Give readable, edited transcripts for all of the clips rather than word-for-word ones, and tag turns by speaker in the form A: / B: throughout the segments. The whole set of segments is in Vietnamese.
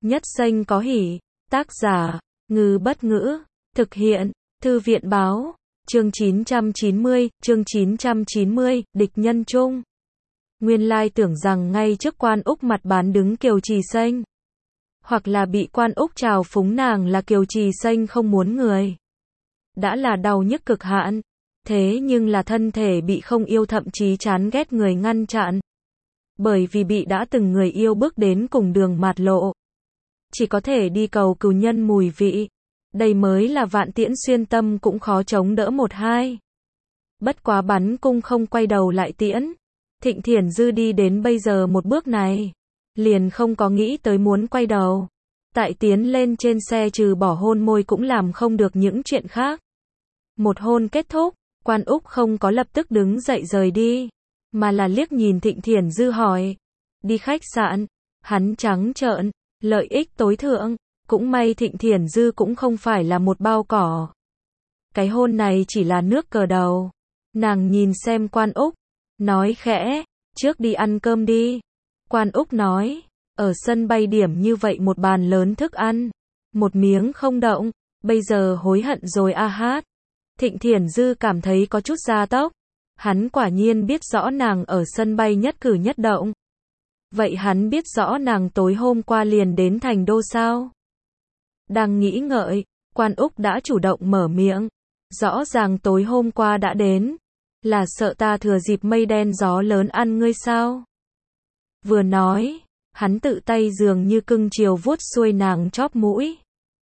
A: Nhất Xanh có hỉ. Tác giả, Ngư Bất Ngữ. Thực hiện, Thư viện Báo. Chương 990, địch nhân chung. Nguyên lai tưởng rằng ngay trước Quan Úc mặt bán đứng Kiều Trì Xanh. Hoặc là bị Quan Úc trào phúng nàng là Kiều Trì Xanh không muốn người. Đã là đau nhức cực hạn. Thế nhưng là thân thể bị không yêu thậm chí chán ghét người ngăn chặn. Bởi vì bị đã từng người yêu bước đến cùng đường mạt lộ. Chỉ có thể đi cầu cừu nhân mùi vị. Đây mới là Vạn Tiễn xuyên tâm cũng khó chống đỡ một hai. Bất quá bắn cung không quay đầu lại tiễn. Thịnh Thiển Dư đi đến bây giờ một bước này. Liền không có nghĩ tới muốn quay đầu. Tại tiến lên trên xe trừ bỏ hôn môi cũng làm không được những chuyện khác. Một hôn kết thúc, Quan Úc không có lập tức đứng dậy rời đi. Mà là liếc nhìn Thịnh Thiển Dư hỏi. Đi khách sạn, hắn trắng trợn, lợi ích tối thượng. Cũng may Thịnh Thiển Dư cũng không phải là một bao cỏ. Cái hôn này chỉ là nước cờ đầu. Nàng nhìn xem Quan Úc, nói khẽ, trước đi ăn cơm đi. Quan Úc nói, ở sân bay điểm như vậy một bàn lớn thức ăn. Một miếng không động, bây giờ hối hận rồi a hát. Thịnh Thiển Dư cảm thấy có chút gia tốc. Hắn quả nhiên biết rõ nàng ở sân bay nhất cử nhất động. Vậy hắn biết rõ nàng tối hôm qua liền đến thành đô sao? Đang nghĩ ngợi, Quan Úc đã chủ động mở miệng. Rõ ràng tối hôm qua đã đến. Là sợ ta thừa dịp mây đen gió lớn ăn ngươi sao? Vừa nói, hắn tự tay dường như cưng chiều vuốt xuôi nàng chóp mũi.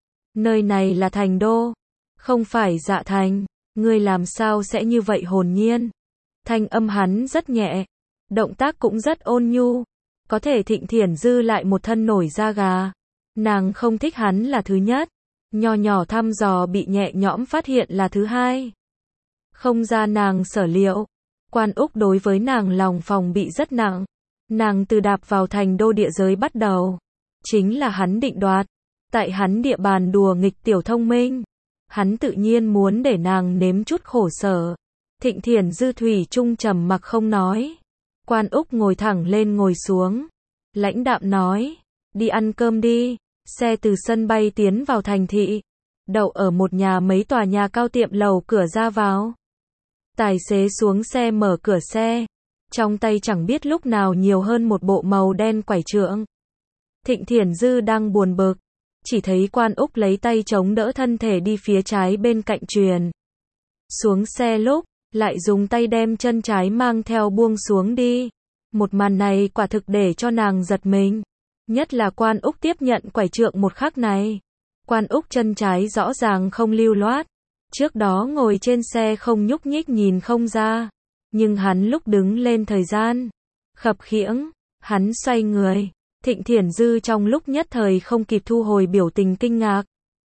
A: Nơi này là thành đô, không phải Dạ Thành, ngươi làm sao sẽ như vậy hồn nhiên? Thanh âm hắn rất nhẹ, động tác cũng rất ôn nhu. Có thể Thịnh Thiển Dư lại một thân nổi da gà. Nàng không thích hắn là thứ nhất. Nho nhỏ thăm dò bị nhẹ nhõm phát hiện là thứ hai. Không ra nàng sở liệu. Quan Úc đối với nàng lòng phòng bị rất nặng. Nàng từ đạp vào thành đô địa giới bắt đầu. Chính là hắn định đoạt. Tại hắn địa bàn đùa nghịch tiểu thông minh. Hắn tự nhiên muốn để nàng nếm chút khổ sở. Thịnh Thiển Dư thủy chung trầm mặc không nói. Quan Úc ngồi thẳng lên ngồi xuống. Lãnh đạm nói. Đi ăn cơm đi. Xe từ sân bay tiến vào thành thị. Đậu ở một nhà mấy tòa nhà cao tiệm lầu cửa ra vào. Tài xế xuống xe mở cửa xe. Trong tay chẳng biết lúc nào nhiều hơn một bộ màu đen quải trượng. Thịnh Thiển Dư đang buồn bực. Chỉ thấy Quan Úc lấy tay chống đỡ thân thể đi phía trái bên cạnh truyền. Xuống xe lúc, lại dùng tay đem chân trái mang theo buông xuống đi. Một màn này quả thực để cho nàng giật mình. Nhất là Quan Úc tiếp nhận quải trượng một khắc này. Quan Úc chân trái rõ ràng không lưu loát. Trước đó ngồi trên xe không nhúc nhích nhìn không ra. Nhưng hắn lúc đứng lên thời gian. Khập khiễng, hắn xoay người. Thịnh Thiển Dư trong lúc nhất thời không kịp thu hồi biểu tình kinh ngạc.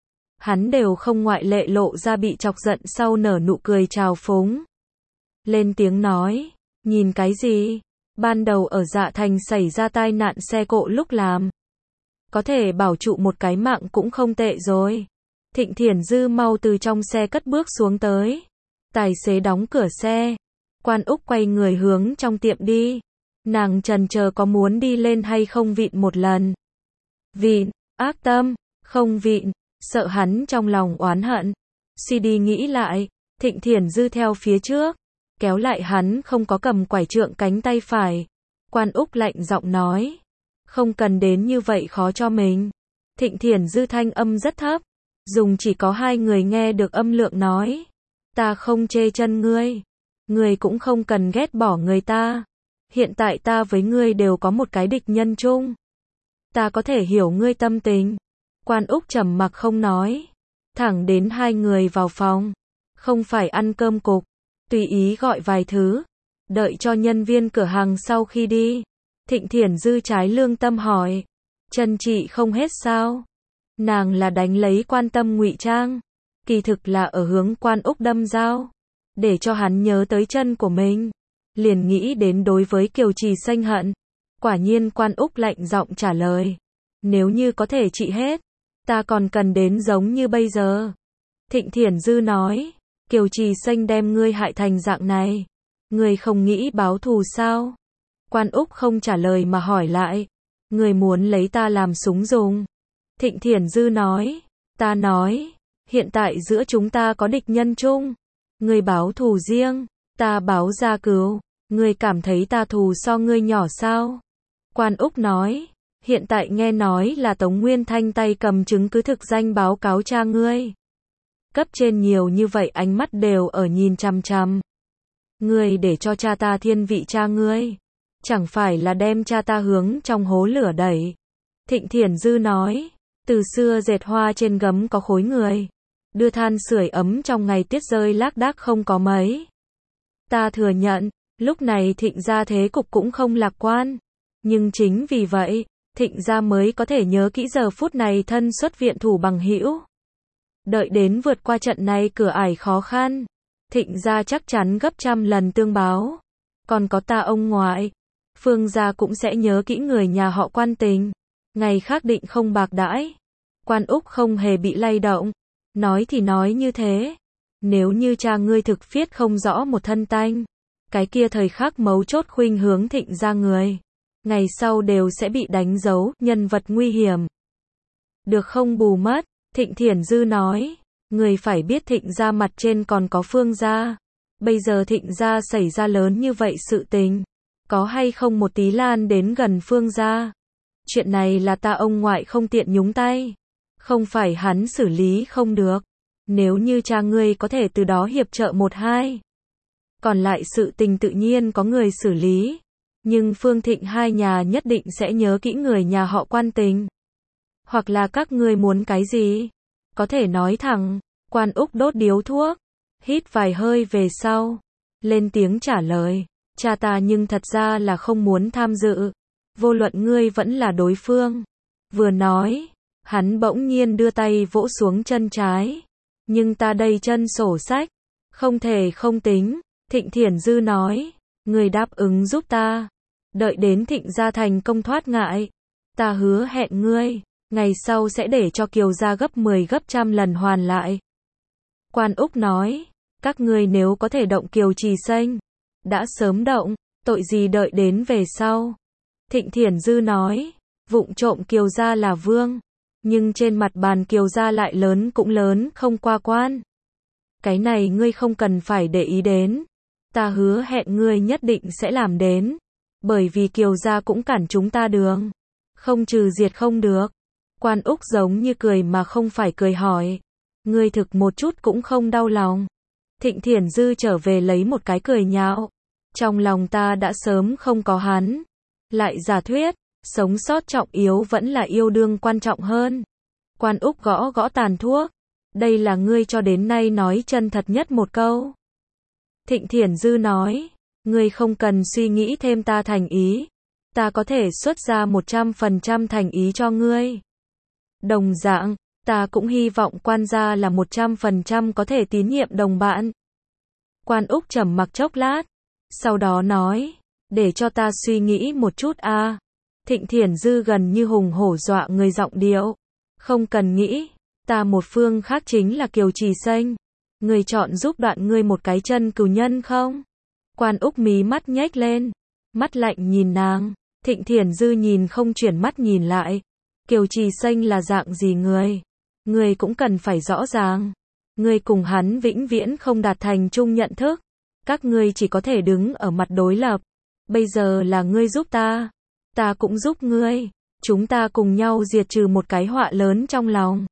A: Hắn đều không ngoại lệ lộ ra bị chọc giận sau nở nụ cười trào phúng. Lên tiếng nói, nhìn cái gì? Ban đầu ở Dạ Thành xảy ra tai nạn xe cộ lúc làm. Có thể bảo trụ một cái mạng cũng không tệ rồi. Thịnh Thiển Dư mau từ trong xe cất bước xuống tới. Tài xế đóng cửa xe. Quan Úc quay người hướng trong tiệm đi. Nàng chần chờ có muốn đi lên hay không vịn một lần. Vịn, ác tâm, không vịn, sợ hắn trong lòng oán hận. Suy đi nghĩ lại, Thịnh Thiển Dư theo phía trước. Kéo lại hắn không có cầm quải trượng cánh tay phải. Quan Úc lạnh giọng nói. Không cần đến như vậy khó cho mình. Thịnh Thiển Dư thanh âm rất thấp. Dùng chỉ có hai người nghe được âm lượng nói. Ta không chê chân ngươi. Ngươi cũng không cần ghét bỏ người ta. Hiện tại ta với ngươi đều có một cái địch nhân chung. Ta có thể hiểu ngươi tâm tình. Quan Úc trầm mặc không nói. Thẳng đến hai người vào phòng. Không phải ăn cơm cục. Tùy ý gọi vài thứ. Đợi cho nhân viên cửa hàng sau khi đi. Thịnh Thiển Dư trái lương tâm hỏi. Chân chị không hết sao? Nàng là đánh lấy quan tâm ngụy trang. Kỳ thực là ở hướng Quan Úc đâm dao. Để cho hắn nhớ tới chân của mình. Liền nghĩ đến đối với Kiều Trì Xanh hận. Quả nhiên Quan Úc lạnh giọng trả lời. Nếu như có thể trị hết. Ta còn cần đến giống như bây giờ. Thịnh Thiển Dư nói. Kiều Trì Xanh đem ngươi hại thành dạng này. Ngươi không nghĩ báo thù sao? Quan Úc không trả lời mà hỏi lại. Ngươi muốn lấy ta làm súng dùng. Thịnh Thiển Dư nói. Ta nói, hiện tại giữa chúng ta có địch nhân chung. Ngươi báo thù riêng, ta báo gia cừu. Ngươi cảm thấy ta thù so ngươi nhỏ sao? Quan Úc nói. Hiện tại nghe nói là Tống Nguyên Thanh tay cầm chứng cứ thực danh báo cáo cha ngươi. Cấp trên nhiều như vậy ánh mắt đều ở nhìn chằm chằm. Ngươi để cho cha ta thiên vị cha ngươi. Chẳng phải là đem cha ta hướng trong hố lửa đẩy. Thịnh Thiển Dư nói. Từ xưa dệt hoa trên gấm có khối người. Đưa than sưởi ấm trong ngày tiết rơi lác đác không có mấy. Ta thừa nhận, lúc này Thịnh gia thế cục cũng không lạc quan. Nhưng chính vì vậy, Thịnh gia mới có thể nhớ kỹ giờ phút này thân xuất viện thủ bằng hữu. Đợi đến vượt qua trận này cửa ải khó khăn, Thịnh gia chắc chắn gấp trăm lần tương báo. Còn có ta ông ngoại, Phương gia cũng sẽ nhớ kỹ người nhà họ Quan tình. Ngày khác định không bạc đãi. Quan Úc không hề bị lay động. Nói thì nói như thế. Nếu như cha ngươi thực phiết không rõ một thân tanh, cái kia thời khắc mấu chốt khuynh hướng Thịnh gia người, ngày sau đều sẽ bị đánh dấu, nhân vật nguy hiểm. Được không bù mất, Thịnh Thiển Dư nói. Người phải biết Thịnh gia mặt trên còn có Phương gia. Bây giờ Thịnh gia xảy ra lớn như vậy sự tình, có hay không một tí lan đến gần Phương gia. Chuyện này là ta ông ngoại không tiện nhúng tay. Không phải hắn xử lý không được. Nếu như cha ngươi có thể từ đó hiệp trợ một hai. Còn lại sự tình tự nhiên có người xử lý. Nhưng Phương Thịnh hai nhà nhất định sẽ nhớ kỹ người nhà họ Quan tình. Hoặc là các ngươi muốn cái gì? Có thể nói thẳng. Quan Úc đốt điếu thuốc. Hít vài hơi về sau. Lên tiếng trả lời. Cha ta nhưng thật ra là không muốn tham dự. Vô luận ngươi vẫn là đối phương. Vừa nói, hắn bỗng nhiên đưa tay vỗ xuống chân trái. Nhưng ta đây chân sổ sách, không thể không tính. Thịnh Thiển Dư nói, ngươi đáp ứng giúp ta. Đợi đến Thịnh gia thành công thoát ngại, ta hứa hẹn ngươi, ngày sau sẽ để cho Kiều gia gấp 10 gấp trăm lần hoàn lại. Quan Úc nói, các ngươi nếu có thể động Kiều Trì Xanh, đã sớm động, tội gì đợi đến về sau. Thịnh Thiển Dư nói, vụng trộm Kiều gia là vương, nhưng trên mặt bàn Kiều gia lại lớn cũng lớn không qua quan. Cái này ngươi không cần phải để ý đến, ta hứa hẹn ngươi nhất định sẽ làm đến, bởi vì Kiều gia cũng cản chúng ta đường, không trừ diệt không được. Quan Úc giống như cười mà không phải cười hỏi, ngươi thực một chút cũng không đau lòng. Thịnh Thiển Dư trở về lấy một cái cười nhạo, trong lòng ta đã sớm không có hắn. Lại giả thuyết, sống sót trọng yếu vẫn là yêu đương quan trọng hơn. Quan Úc gõ gõ tàn thuốc. Đây là ngươi cho đến nay nói chân thật nhất một câu. Thịnh Thiển Dư nói, ngươi không cần suy nghĩ thêm ta thành ý. Ta có thể xuất ra 100% thành ý cho ngươi. Đồng dạng, ta cũng hy vọng Quan gia là 100% có thể tín nhiệm đồng bạn. Quan Úc trầm mặc chốc lát, sau đó nói, để cho ta suy nghĩ một chút a. Thịnh Thiển Dư gần như hùng hổ dọa người giọng điệu. Không cần nghĩ, ta một phương khác chính là Kiều Trì Xanh. Người chọn giúp đoạn ngươi một cái chân cừu nhân không? Quan Úc mí mắt nhếch lên, mắt lạnh nhìn nàng. Thịnh Thiển Dư nhìn không chuyển mắt nhìn lại. Kiều Trì Xanh là dạng gì người? Ngươi cũng cần phải rõ ràng. Ngươi cùng hắn vĩnh viễn không đạt thành chung nhận thức. Các ngươi chỉ có thể đứng ở mặt đối lập. Bây giờ là ngươi giúp ta, ta cũng giúp ngươi. Chúng ta cùng nhau diệt trừ một cái họa lớn trong lòng.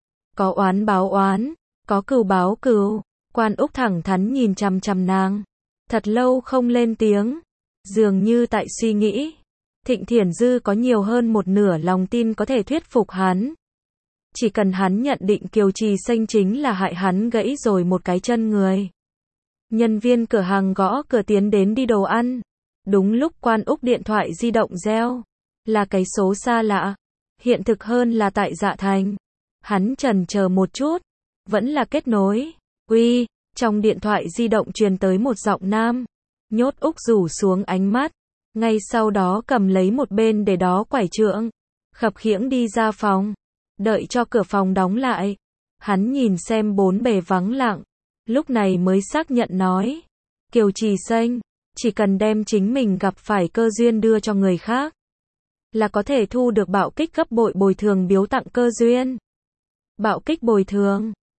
A: Có oán báo oán, có cừu báo cừu. Quan Úc thẳng thắn nhìn chằm chằm nàng. Thật lâu không lên tiếng. Dường như tại suy nghĩ. Thịnh Thiển Dư có nhiều hơn một nửa lòng tin có thể thuyết phục hắn. Chỉ cần hắn nhận định Kiều Trì Xanh chính là hại hắn gãy rồi một cái chân người. Nhân viên cửa hàng gõ cửa tiến đến đi đồ ăn. Đúng lúc Quan Úc điện thoại di động reo. Là cái số xa lạ. Hiện thực hơn là tại Dạ Thành. Hắn chần chờ một chút. Vẫn là kết nối. Uy, trong điện thoại di động truyền tới một giọng nam. Nhốt Úc rủ xuống ánh mắt. Ngay sau đó cầm lấy một bên để đó quải trượng. Khập khiễng đi ra phòng. Đợi cho cửa phòng đóng lại. Hắn nhìn xem bốn bề vắng lặng. Lúc này mới xác nhận nói. Kiều Trì Xanh, chỉ cần đem chính mình gặp phải cơ duyên đưa cho người khác. là có thể thu được bạo kích gấp bội bồi thường biếu tặng cơ duyên. Bạo kích bồi thường